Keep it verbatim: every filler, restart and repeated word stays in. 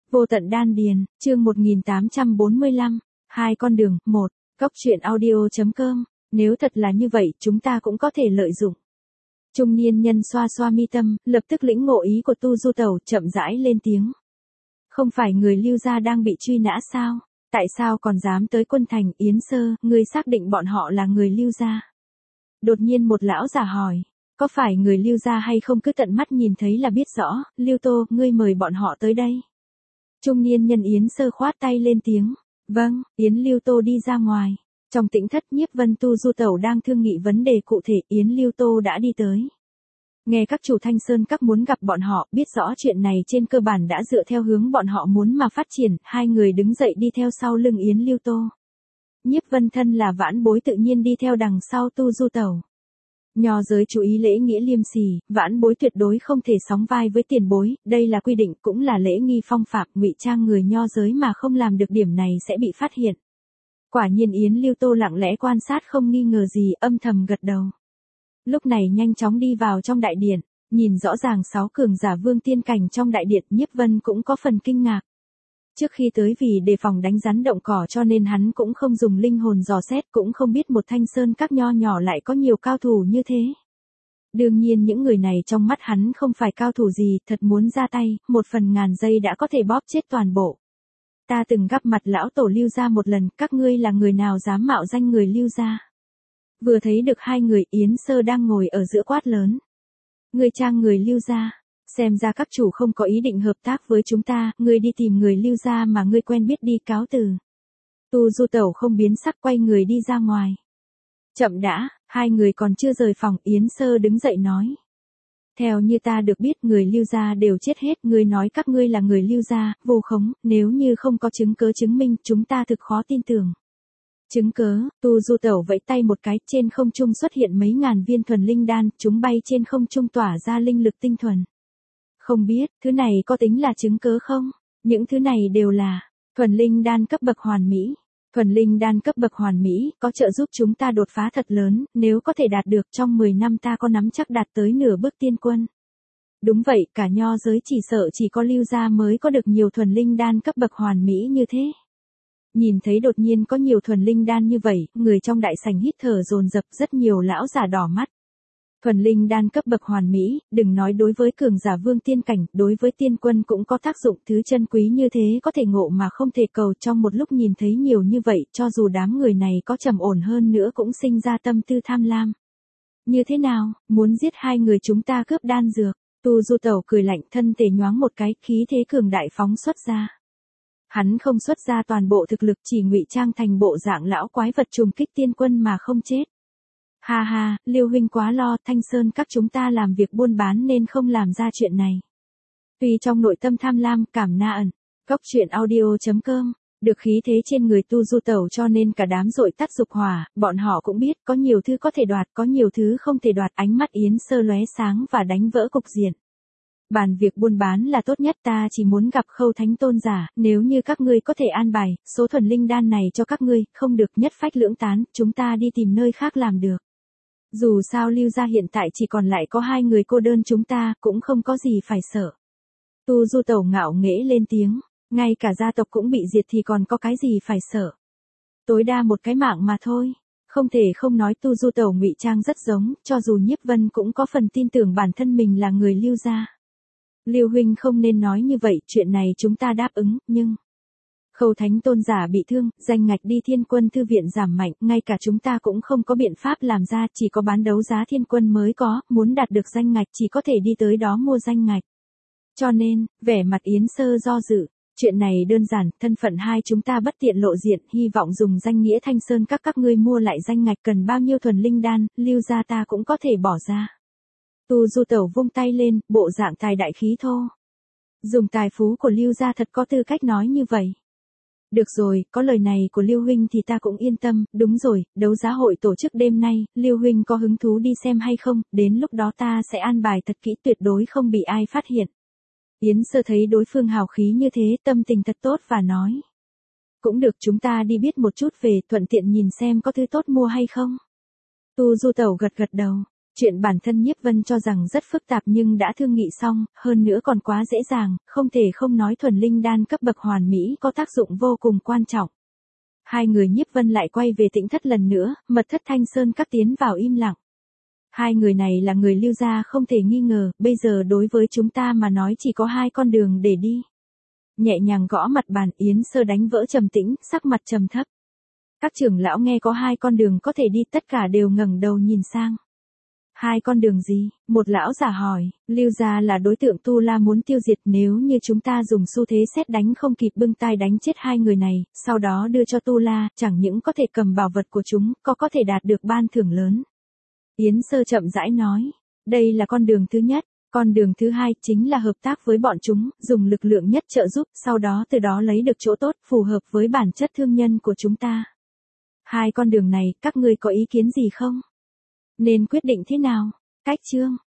Vô tận đan điền, chương một nghìn tám trăm bốn mươi lăm, hai con đường, một, góc truyện audio.com, nếu thật là như vậy chúng ta cũng có thể lợi dụng. Trung niên nhân xoa xoa mi tâm, lập tức lĩnh ngộ ý của Tu Du Tẩu, chậm rãi lên tiếng. Không phải người Lưu gia đang bị truy nã sao? Tại sao còn dám tới Quân Thành? Yến Sơ, ngươi xác định bọn họ là người Lưu gia? Đột nhiên một lão già hỏi, có phải người Lưu gia hay không? Cứ tận mắt nhìn thấy là biết rõ. Lưu Tô, ngươi mời bọn họ tới đây. Trung niên nhân Yến Sơ khoát tay lên tiếng, vâng. Yến Lưu Tô đi ra ngoài. Trong tĩnh thất, Nhiếp Vân Tu Du Tẩu đang thương nghị vấn đề cụ thể. Yến Lưu Tô đã đi tới. Nghe các chủ Thanh Sơn các muốn gặp bọn họ, biết rõ chuyện này trên cơ bản đã dựa theo hướng bọn họ muốn mà phát triển, hai người đứng dậy đi theo sau lưng Yến Lưu Tô. Nhiếp Vân thân là vãn bối tự nhiên đi theo đằng sau Tu Du Tẩu. Nho giới chú ý lễ nghĩa liêm sỉ, vãn bối tuyệt đối không thể sóng vai với tiền bối, đây là quy định cũng là lễ nghi phong phạm, ngụy trang người nho giới mà không làm được điểm này sẽ bị phát hiện. Quả nhiên Yến Lưu Tô lặng lẽ quan sát không nghi ngờ gì, âm thầm gật đầu. Lúc này nhanh chóng đi vào trong đại điện, nhìn rõ ràng sáu cường giả vương tiên cảnh trong đại điện, Nhiếp Vân cũng có phần kinh ngạc. Trước khi tới vì đề phòng đánh rắn động cỏ cho nên hắn cũng không dùng linh hồn dò xét, cũng không biết một Thanh Sơn các nho nhỏ lại có nhiều cao thủ như thế. Đương nhiên những người này trong mắt hắn không phải cao thủ gì, thật muốn ra tay, một phần ngàn giây đã có thể bóp chết toàn bộ. Ta từng gặp mặt lão tổ Lưu gia một lần, các ngươi là người nào dám mạo danh người Lưu gia? Vừa thấy được hai người, Yến Sơ đang ngồi ở giữa quát lớn. Ngươi trang người Lưu gia, xem ra các chủ không có ý định hợp tác với chúng ta, ngươi đi tìm người Lưu gia mà ngươi quen biết đi, cáo từ. Tu Du Tẩu không biến sắc quay người đi ra ngoài. Chậm đã, hai người còn chưa rời phòng, Yến Sơ đứng dậy nói. Theo như ta được biết người Lưu gia đều chết hết, ngươi nói các ngươi là người Lưu gia, vô khống, nếu như không có chứng cớ chứng minh chúng ta thực khó tin tưởng. Chứng cớ, Tu Du Tẩu vẫy tay một cái, trên không trung xuất hiện mấy ngàn viên thuần linh đan, chúng bay trên không trung tỏa ra linh lực tinh thuần. Không biết, thứ này có tính là chứng cớ không? Những thứ này đều là thuần linh đan cấp bậc hoàn mỹ. Thuần linh đan cấp bậc hoàn mỹ, có trợ giúp chúng ta đột phá thật lớn, nếu có thể đạt được trong mười năm ta có nắm chắc đạt tới nửa bước tiên quân. Đúng vậy, cả nho giới chỉ sợ chỉ có Lưu gia mới có được nhiều thuần linh đan cấp bậc hoàn mỹ như thế. Nhìn thấy đột nhiên có nhiều thuần linh đan như vậy, người trong đại sảnh hít thở dồn dập, rất nhiều lão giả đỏ mắt. Thuần linh đan cấp bậc hoàn mỹ, đừng nói đối với cường giả vương tiên cảnh, đối với tiên quân cũng có tác dụng, thứ chân quý như thế có thể ngộ mà không thể cầu. Trong một lúc nhìn thấy nhiều như vậy, cho dù đám người này có trầm ổn hơn nữa cũng sinh ra tâm tư tham lam. Như thế nào, muốn giết hai người chúng ta cướp đan dược? Tu Du Tẩu cười lạnh, thân thể nhoáng một cái, khí thế cường đại phóng xuất ra. Hắn không xuất ra toàn bộ thực lực, chỉ ngụy trang thành bộ dạng lão quái vật trùng kích tiên quân mà không chết. Ha ha, Lưu huynh quá lo, Thanh Sơn các chúng ta làm việc buôn bán nên không làm ra chuyện này. Tuy trong nội tâm tham lam, cảm na ẩn, góc truyện audio.com, được khí thế trên người Tu Du Tẩu cho nên cả đám dội tắt dục hỏa, bọn họ cũng biết có nhiều thứ có thể đoạt, có nhiều thứ không thể đoạt. Ánh mắt Yến Sơ lóe sáng và đánh vỡ cục diện. Bàn việc buôn bán là tốt nhất, ta chỉ muốn gặp Khâu Thánh Tôn giả, nếu như các ngươi có thể an bài, số thuần linh đan này cho các ngươi, không được nhất phách lưỡng tán, chúng ta đi tìm nơi khác làm được. Dù sao Lưu gia hiện tại chỉ còn lại có hai người cô đơn, chúng ta cũng không có gì phải sợ. Tu Du Tẩu ngạo nghễ lên tiếng, ngay cả gia tộc cũng bị diệt thì còn có cái gì phải sợ. Tối đa một cái mạng mà thôi. Không thể không nói Tu Du Tẩu ngụy trang rất giống, cho dù Nhiếp Vân cũng có phần tin tưởng bản thân mình là người Lưu gia. Lưu huynh không nên nói như vậy, chuyện này chúng ta đáp ứng, nhưng Khâu Thánh Tôn giả bị thương, danh ngạch đi Thiên Quân thư viện giảm mạnh, ngay cả chúng ta cũng không có biện pháp làm ra, chỉ có bán đấu giá Thiên Quân mới có, muốn đạt được danh ngạch chỉ có thể đi tới đó mua danh ngạch. Cho nên, vẻ mặt Yến Sơ do dự, chuyện này đơn giản, thân phận hai chúng ta bất tiện lộ diện, hy vọng dùng danh nghĩa Thanh Sơn các các ngươi mua lại danh ngạch, cần bao nhiêu thuần linh đan, Lưu gia ta cũng có thể bỏ ra. Tu Du Tẩu vung tay lên, bộ dạng tài đại khí thô. Dùng tài phú của Lưu gia thật có tư cách nói như vậy. Được rồi, có lời này của Lưu huynh thì ta cũng yên tâm, đúng rồi, đấu giá hội tổ chức đêm nay, Lưu huynh có hứng thú đi xem hay không, đến lúc đó ta sẽ an bài thật kỹ, tuyệt đối không bị ai phát hiện. Yến Sơ thấy đối phương hào khí như thế, tâm tình thật tốt và nói. Cũng được, chúng ta đi biết một chút về, thuận tiện nhìn xem có thứ tốt mua hay không. Tu Du Tẩu gật gật đầu. Chuyện bản thân Nhiếp Vân cho rằng rất phức tạp nhưng đã thương nghị xong, hơn nữa còn quá dễ dàng, không thể không nói thuần linh đan cấp bậc hoàn mỹ có tác dụng vô cùng quan trọng. Hai người Nhiếp Vân lại quay về Tĩnh Thất lần nữa, mật thất Thanh Sơn các tiến vào im lặng. Hai người này là người Lưu gia không thể nghi ngờ, bây giờ đối với chúng ta mà nói chỉ có hai con đường để đi. Nhẹ nhàng gõ mặt bàn, Yến Sơ đánh vỡ trầm tĩnh, sắc mặt trầm thấp. Các trưởng lão nghe có hai con đường có thể đi tất cả đều ngẩng đầu nhìn sang. Hai con đường gì? Một lão giả hỏi, Lưu gia là đối tượng Tu La muốn tiêu diệt, nếu như chúng ta dùng xu thế xét đánh không kịp bưng tai đánh chết hai người này, sau đó đưa cho Tu La, chẳng những có thể cầm bảo vật của chúng, có có thể đạt được ban thưởng lớn. Yến Sơ chậm rãi nói, đây là con đường thứ nhất, con đường thứ hai chính là hợp tác với bọn chúng, dùng lực lượng nhất trợ giúp, sau đó từ đó lấy được chỗ tốt, phù hợp với bản chất thương nhân của chúng ta. Hai con đường này, các ngươi có ý kiến gì không? Nên quyết định thế nào? Cách chương